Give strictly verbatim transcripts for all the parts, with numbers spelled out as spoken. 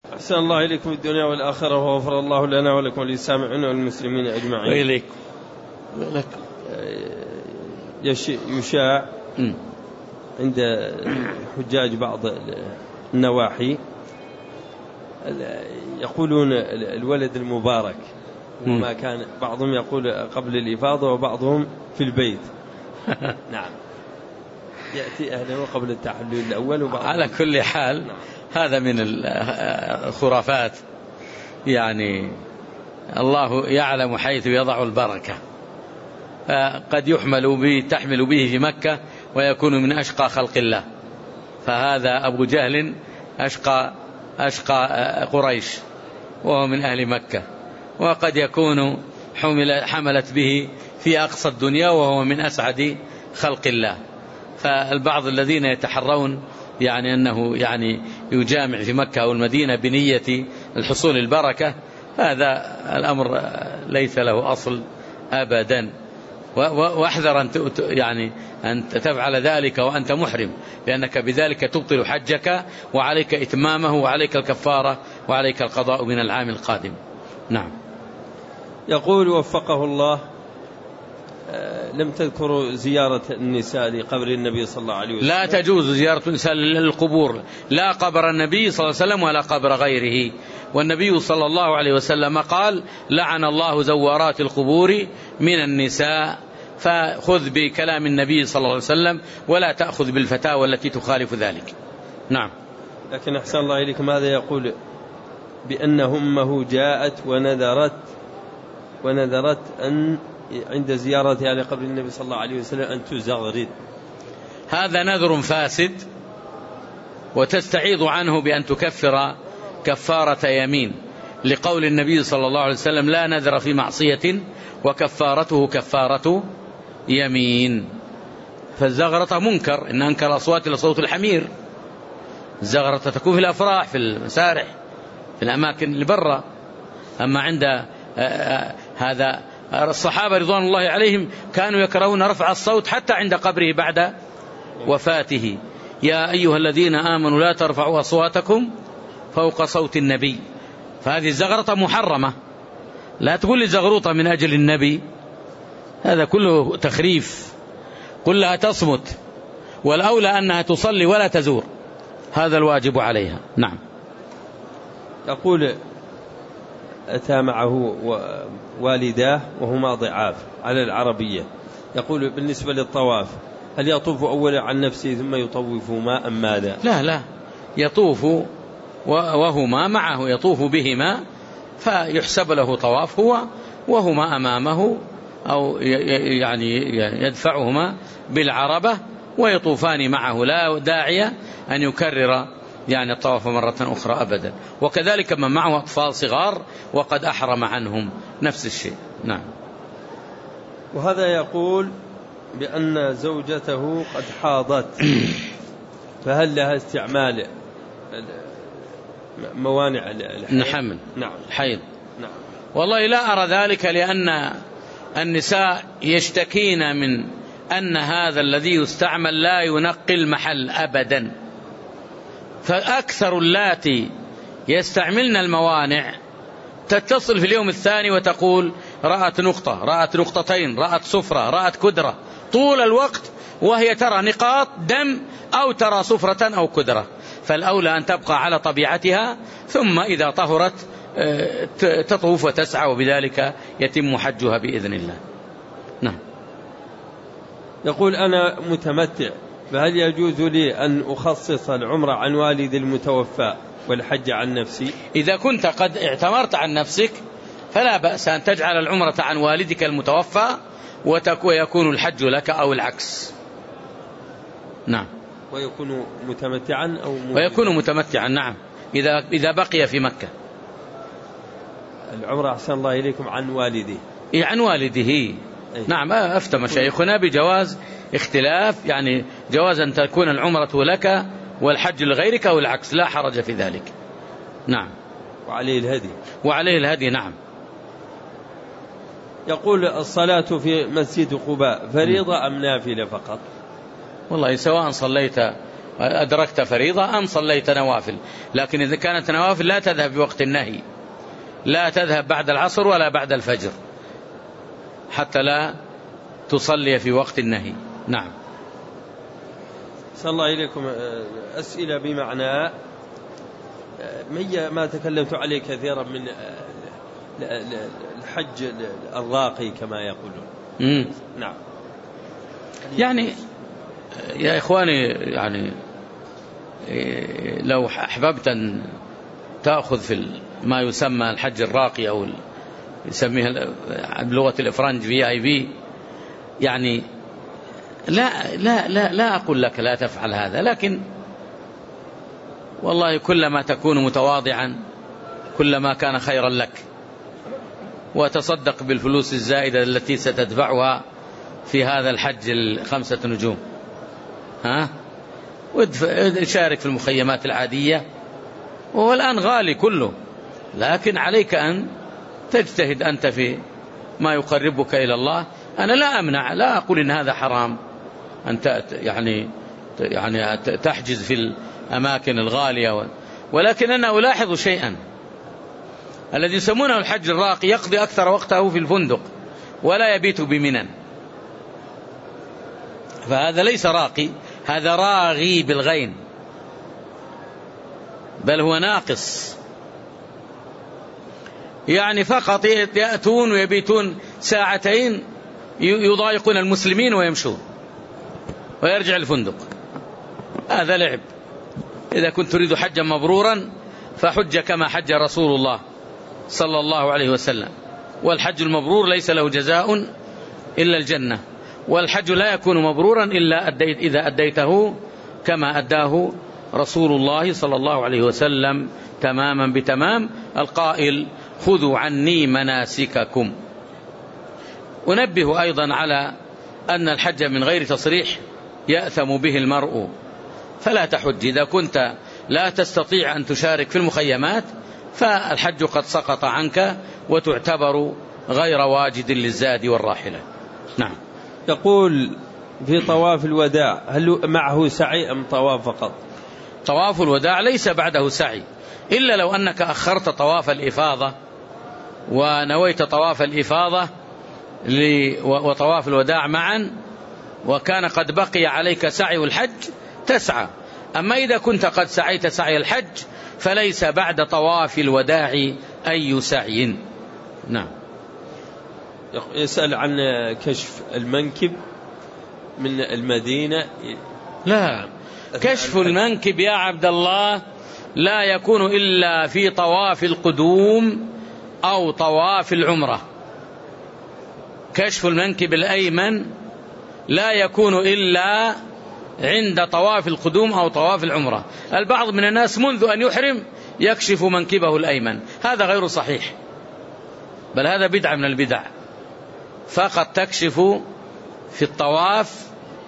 أحسن الله إليكم الدنيا والآخرة وغفر الله لنا ولكم وللسامعين والمسلمين أجمعين. وإليك لك يشاع عند حجاج بعض النواحي يقولون الولد المبارك وما كان، بعضهم يقول قبل الإفاضة وبعضهم في البيت. نعم، يأتي أهله قبل التحلل الأول وبعضهم. على كل حال نعم. هذا من الخرافات، يعني الله يعلم حيث يضع البركة، فقد يحمل به تحمل به في مكة ويكون من أشقى خلق الله، فهذا أبو جهل أشقى أشقى قريش وهو من أهل مكة، وقد يكون حمل حملت به في أقصى الدنيا وهو من أسعد خلق الله. فالبعض الذين يتحرون يعني أنه يعني يجامع في مكة أو المدينة بنية الحصول البركة، هذا الأمر ليس له أصل أبدا، واحذر أن يعني أن تفعل ذلك وأنت محرم، لأنك بذلك تبطل حجك وعليك إتمامه وعليك الكفارة وعليك القضاء من العام القادم. نعم. يقول وفقه الله، لم تذكروا زيارة النساء لقبر النبي صلى الله عليه وسلم. لا تجوز زيارة النساء للقبور، لا قبر النبي صلى الله عليه وسلم ولا قبر غيره. والنبي صلى الله عليه وسلم قال لعن الله زوارات القبور من النساء، فخذ بكلام النبي صلى الله عليه وسلم ولا تأخذ بالفتاوى التي تخالف ذلك. نعم. لكن أحسن الله إليكم، هذا يقول بأن أمه جاءت ونذرت ونذرت أن عند زيارتها لقبر النبي صلى الله عليه وسلم أن تزغرد. هذا نذر فاسد، وتستعيض عنه بأن تكفر كفارة يمين، لقول النبي صلى الله عليه وسلم لا نذر في معصية وكفارته كفارة يمين. فالزغرة منكر، إن أنكر أصوات لصوت الحمير. الزغرة تكون في الأفراح، في المسارح، في الأماكن اللي برا. أما عند هذا الصحابة رضوان الله عليهم كانوا يكرهون رفع الصوت حتى عند قبره بعد وفاته. يا أيها الذين آمنوا لا ترفعوا أصواتكم فوق صوت النبي. فهذه الزغرة محرمة، لا تقول لي زغروطة من أجل النبي، هذا كله تخريف. قل لها تصمت، والأولى أنها تصلي ولا تزور، هذا الواجب عليها. نعم. يقول أتى معه والداه وهما ضعاف على العربية، يقول بالنسبة للطواف هل يطوف أولا عن نفسه ثم يطوف ما أم ماذا؟ لا لا، يطوف وهما معه، يطوف بهما فيحسب له طواف هو وهما أمامه، أو يعني يدفعهما بالعربة ويطوفان معه، لا داعي أن يكرر يعني الطواف مرة أخرى أبدا. وكذلك من معه أطفال صغار وقد أحرم عنهم نفس الشيء. نعم. وهذا يقول بأن زوجته قد حاضت، فهل لها استعمال موانع الحمل؟ نعم. الحيض. نعم. والله لا أرى ذلك، لأن النساء يشتكين من أن هذا الذي يستعمل لا ينقي المحل أبدا. فأكثر اللاتي يستعملن الموانع تتصل في اليوم الثاني وتقول رأت نقطة، رأت نقطتين، رأت صفرة، رأت كدرة، طول الوقت وهي ترى نقاط دم أو ترى صفرة أو كدرة. فالأولى أن تبقى على طبيعتها، ثم إذا طهرت تطوف وتسعى، وبذلك يتم حجها بإذن الله. نعم. يقول أنا متمتع، فهل يجوز لي أن أخصص العمرة عن والدي المتوفى والحج عن نفسي؟ إذا كنت قد اعتمرت عن نفسك فلا بأس أن تجعل العمرة عن والدك المتوفى ويكون الحج لك، أو العكس. نعم. ويكون متمتعا أو متمتعا. ويكون متمتعا. نعم، إذا إذا بقي في مكة. العمرة أحسن الله إليكم عن والده. إيه، عن والده. أي. نعم. أفتى مشايخنا بجواز اختلاف، يعني جواز أن تكون العمرة لك والحج لغيرك أو العكس، لا حرج في ذلك. نعم. وعليه الهدي. وعليه الهدي. نعم. يقول الصلاة في مسجد قباء فريضة أم نافلة فقط؟ والله سواء صليت أدركت فريضة أم صليت نوافل. لكن إذا كانت نوافل لا تذهب بوقت النهي، لا تذهب بعد العصر ولا بعد الفجر، حتى لا تصلي في وقت النهي. نعم. صلى الله إليكم. أسئلة بمعنى ما تكلمت عليه كثيرا من الحج الراقي كما يقولون. مم. نعم. يعني يا إخواني، يعني لو أحببت أن تأخذ في ما يسمى الحج الراقي أو يسميها بلغة الإفرنج في آي بي، يعني لا لا لا لا أقول لك لا تفعل هذا، لكن والله كلما تكون متواضعا كلما كان خيرا لك. وتصدق بالفلوس الزائدة التي ستدفعها في هذا الحج الخمسة نجوم، ها، وشارك في المخيمات العادية، وهو الآن غالي كله، لكن عليك أن تجتهد أنت في ما يقربك إلى الله. أنا لا أمنع، لا أقول إن هذا حرام أنت يعني يعني تحجز في الأماكن الغالية، ولكن أنا ألاحظ شيئا، الذي يسمونه الحج الراقي يقضي أكثر وقته في الفندق ولا يبيت بمنى، فهذا ليس راقي، هذا راغي بالغين، بل هو ناقص. يعني فقط يأتون ويبيتون ساعتين يضايقون المسلمين ويمشون ويرجع الفندق، هذا لعب. إذا كنت تريد حجا مبرورا فحج كما حج رسول الله صلى الله عليه وسلم، والحج المبرور ليس له جزاء إلا الجنة، والحج لا يكون مبرورا إلا أديت إذا أديته كما أداه رسول الله صلى الله عليه وسلم تماما بتمام، القائل خذوا عني مناسككم. أنبه أيضا على أن الحج من غير تصريح يأثم به المرء، فلا تحج إذا كنت لا تستطيع أن تشارك في المخيمات، فالحج قد سقط عنك وتعتبر غير واجد للزاد والراحلة. نعم. يقول في طواف الوداع هل معه سعي أم طواف فقط؟ طواف الوداع ليس بعده سعي، إلا لو أنك أخرت طواف الإفاضة ونويت طواف الإفاضة وطواف الوداع معا، وكان قد بقي عليك سعي الحج تسعى. أما إذا كنت قد سعيت سعي الحج فليس بعد طواف الوداع أي سعي. نعم. يسأل عن كشف المنكب من المدينة. لا، كشف المنكب يا عبد الله لا يكون إلا في طواف القدوم أو طواف العمرة. كشف المنكب الأيمن لا يكون إلا عند طواف القدوم أو طواف العمرة. البعض من الناس منذ أن يحرم يكشف منكبه الأيمن، هذا غير صحيح، بل هذا بدعة من البدع. فقط تكشف في الطواف،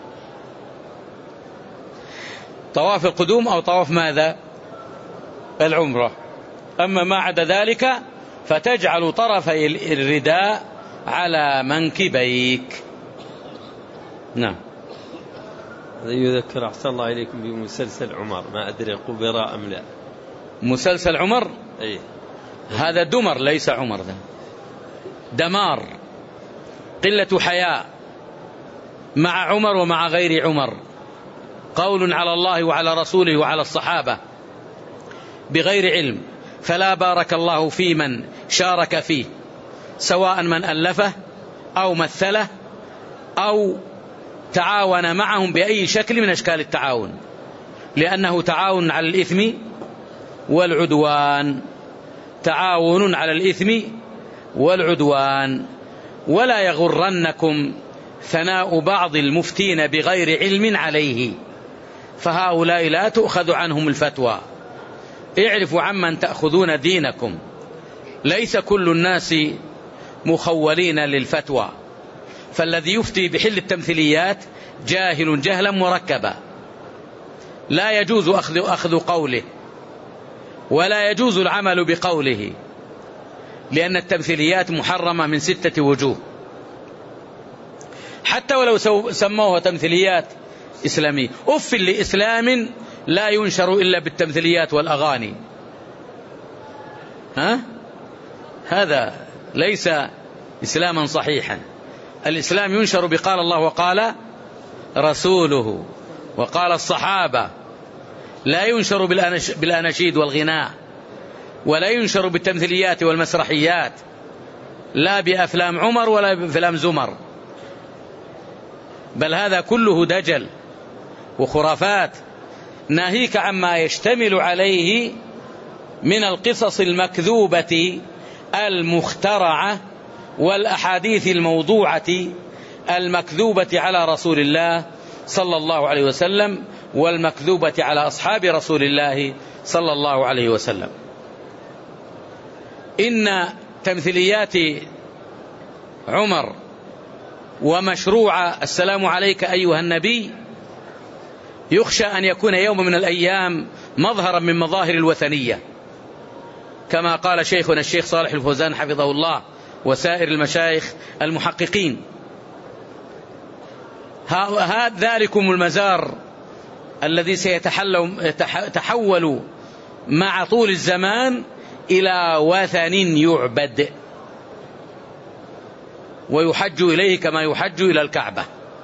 طواف القدوم أو طواف ماذا؟ العمرة. أما ما عدا ذلك فتجعل طرفي الرداء على منكبيك. نعم. هذا يذكر أحسن الله إليكم بمسلسل عمر، ما أدري قبراء أم لا. مسلسل عمر؟ أي. هذا دمر ليس عمر، ده دمار، قلة حياء مع عمر ومع غير عمر، قول على الله وعلى رسوله وعلى الصحابة بغير علم، فلا بارك الله في من شارك فيه، سواء من ألفه أو مثله أو تعاون معهم بأي شكل من أشكال التعاون، لأنه تعاون على الإثم والعدوان، تعاون على الإثم والعدوان. ولا يغرنكم ثناء بعض المفتين بغير علم عليه، فهؤلاء لا تؤخذ عنهم الفتوى. اعرفوا عمن تأخذون دينكم، ليس كل الناس مخولين للفتوى، فالذي يفتي بحل التمثيليات جاهل جهلا مركبا، لا يجوز أخذ, أخذ قوله ولا يجوز العمل بقوله، لأن التمثيليات محرمة من ستة وجوه، حتى ولو سموها تمثيليات إسلامية. أف لإسلام لا ينشر إلا بالتمثيليات والأغاني. ها؟ هذا ليس إسلاما صحيحا. الإسلام ينشر بقال الله وقال رسوله وقال الصحابة، لا ينشر بالأناشيد والغناء، ولا ينشر بالتمثيليات والمسرحيات، لا بأفلام عمر ولا بأفلام زمر، بل هذا كله دجل وخرافات، ناهيك عما يشتمل عليه من القصص المكذوبة المخترعة والأحاديث الموضوعة المكذوبة على رسول الله صلى الله عليه وسلم والمكذوبة على أصحاب رسول الله صلى الله عليه وسلم. إن تمثيليات عمر ومشروع السلام عليك أيها النبي يخشى أن يكون يوم من الأيام مظهرا من مظاهر الوثنية، كما قال شيخنا الشيخ صالح الفوزان حفظه الله وسائر المشايخ المحققين. ذلكم المزار الذي سيتحول مع طول الزمان إلى وثن يعبد ويحج إليه كما يحج إلى الكعبة،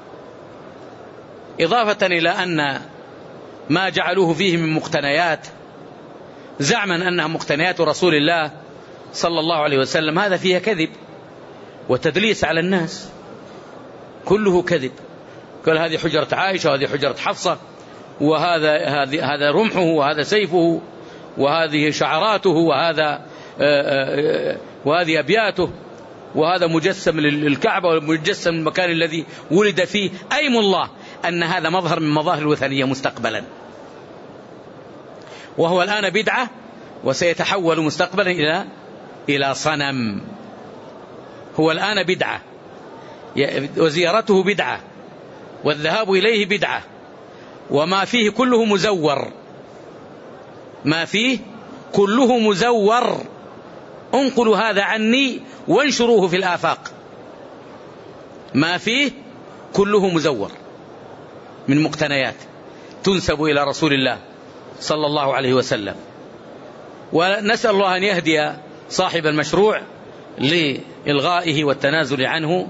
إضافة إلى أن ما جعلوه فيه من مقتنيات زعما أنها مقتنيات رسول الله صلى الله عليه وسلم، هذا فيها كذب وتدليس على الناس، كله كذب. قال هذه حجرة عائشة وهذه حجرة حفصة، وهذا هذا رمحه وهذا سيفه وهذه شعراته وهذا وهذه أبياته وهذا مجسم للكعبة ومجسم المكان الذي ولد فيه. أيم الله أن هذا مظهر من مظاهر الوثنية مستقبلا، وهو الآن بدعة وسيتحول مستقبلا إلى إلى صنم. هو الآن بدعة وزيارته بدعة والذهاب إليه بدعة، وما فيه كله مزور، ما فيه كله مزور. انقلوا هذا عني وانشروه في الآفاق. ما فيه كله مزور من مقتنيات تنسب إلى رسول الله صلى الله عليه وسلم. ونسأل الله أن يهدي صاحب المشروع لإلغائه والتنازل عنه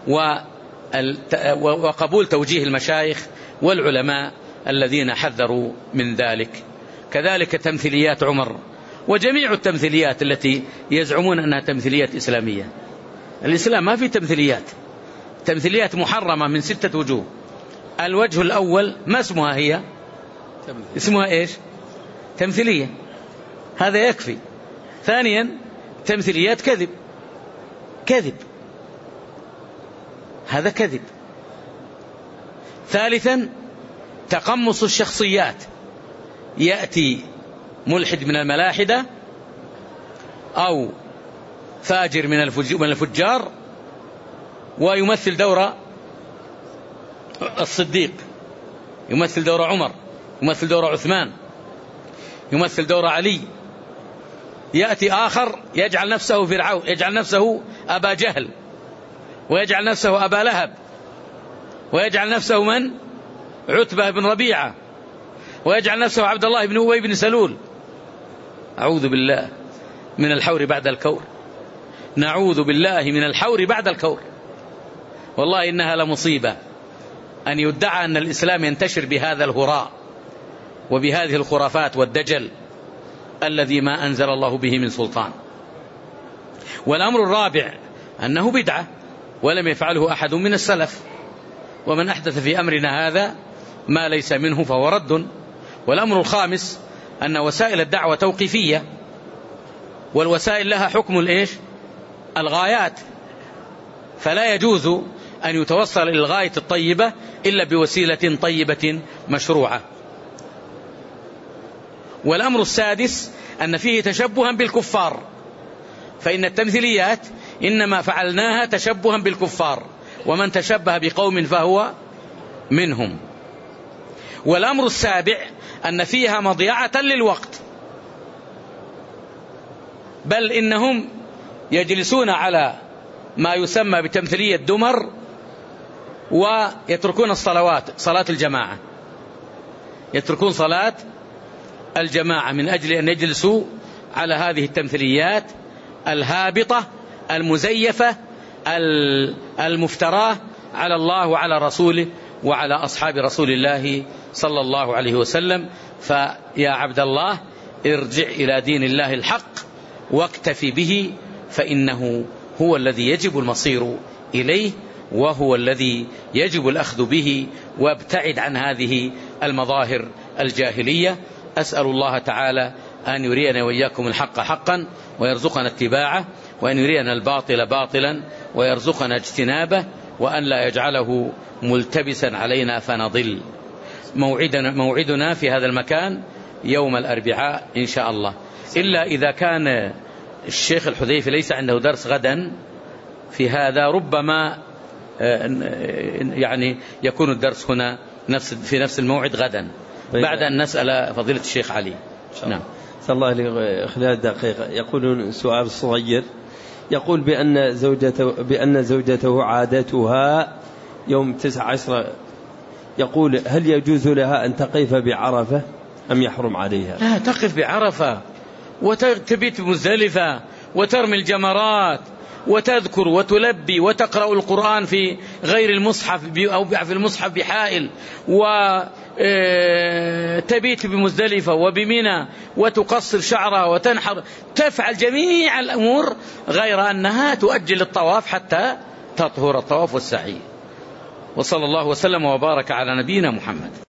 وقبول توجيه المشايخ والعلماء الذين حذروا من ذلك. كذلك تمثيليات عمر وجميع التمثيليات التي يزعمون أنها تمثيليات إسلامية. الإسلام ما في تمثيليات، تمثيليات محرمة من ستة وجوه. الوجه الأول ما اسمها هي؟ اسمها إيش؟ تمثيلية، هذا يكفي. ثانيا تمثيليات كذب، كذب، هذا كذب. ثالثا تقمص الشخصيات، يأتي ملحد من الملاحدة أو فاجر من الفجار ويمثل دور الصديق، يمثل دور عمر، يمثل دور عثمان، يمثل دور علي. يأتي آخر يجعل نفسه فرعون، يجعل نفسه أبا جهل، ويجعل نفسه أبا لهب، ويجعل نفسه من؟ عتبة بن ربيعة، ويجعل نفسه عبد الله بن أبي بن سلول. أعوذ بالله من الحور بعد الكور، نعوذ بالله من الحور بعد الكور. والله إنها لمصيبة أن يدعى أن الإسلام ينتشر بهذا الهراء وبهذه الخرافات والدجل الذي ما أنزل الله به من سلطان. والأمر الرابع أنه بدعة ولم يفعله أحد من السلف، ومن أحدث في أمرنا هذا ما ليس منه فهو رد. والأمر الخامس أن وسائل الدعوة توقيفية، والوسائل لها حكم الإيش؟ الغايات، فلا يجوز أن يتوصل إلى الغاية الطيبة إلا بوسيلة طيبة مشروعة. والأمر السادس أن فيه تشبها بالكفار، فإن التمثيليات إنما فعلناها تشبها بالكفار، ومن تشبه بقوم فهو منهم. والأمر السابع أن فيها مضيعة للوقت، بل إنهم يجلسون على ما يسمى بتمثيلية دمر ويتركون الصلوات، صلاة الجماعة، يتركون صلاة الجماعة من أجل أن يجلسوا على هذه التمثيليات الهابطة المزيفة المفتراه على الله وعلى رسوله وعلى أصحاب رسول الله صلى الله عليه وسلم. فيا عبد الله ارجع إلى دين الله الحق واكتفي به، فإنه هو الذي يجب المصير إليه، وهو الذي يجب الأخذ به، وابتعد عن هذه المظاهر الجاهلية. أسأل الله تعالى أن يرينا وإياكم الحق حقا ويرزقنا اتباعه، وأن يرينا الباطل باطلا ويرزقنا اجتنابه، وأن لا يجعله ملتبسا علينا فنضل. موعدنا, موعدنا في هذا المكان يوم الأربعاء إن شاء الله، إلا إذا كان الشيخ الحذيفي ليس عنده درس غدا في هذا، ربما يعني يكون الدرس هنا نفس في نفس الموعد غدا بعد أن نسأل فضيلة الشيخ علي. نعم. صلى الله عليه خلال دقيقة. يقول سؤال صغير، يقول بأن زوجته بأن زوجته عادتها يوم تسعة عشر، يقول هل يجوز لها أن تقف بعرفة أم يحرم عليها؟ لا، تقف بعرفة وتبيت بمزدلفة وترمي الجمرات وتذكر وتلبي وتقرأ القرآن في غير المصحف أو في المصحف بحائل، وتبيت بمزدلفة وبمنى وتقصر شعرها وتنحر، تفعل جميع الأمور غير أنها تؤجل الطواف حتى تطهر الطواف والسعي. وصلى الله وسلم وبارك على نبينا محمد.